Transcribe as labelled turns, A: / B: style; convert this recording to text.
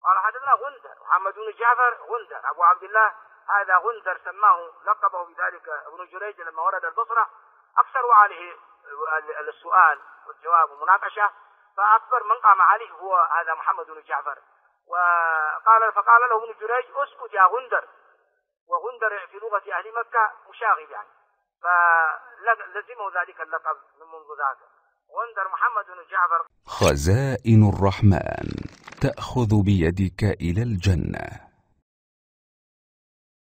A: قال حدثنا غندر محمد بن جعفر غندر أبو عبد الله، هذا غندر سماه لقبه بذلك ابن جريج لما ورد البصرة، أكثروا عليه السؤال والجواب ومناقشة، فأكبر من قام عليه هو هذا محمد بن جعفر. فقال له ابن جريج اسكت يا غندر، وغندر في لغة أهل مكة مشاغب يعني، فلزمه ذلك اللقب من منذ ذاك غندر محمد بن جعفر.
B: خزائن الرحمن تأخذ بيدك إلى الجنة.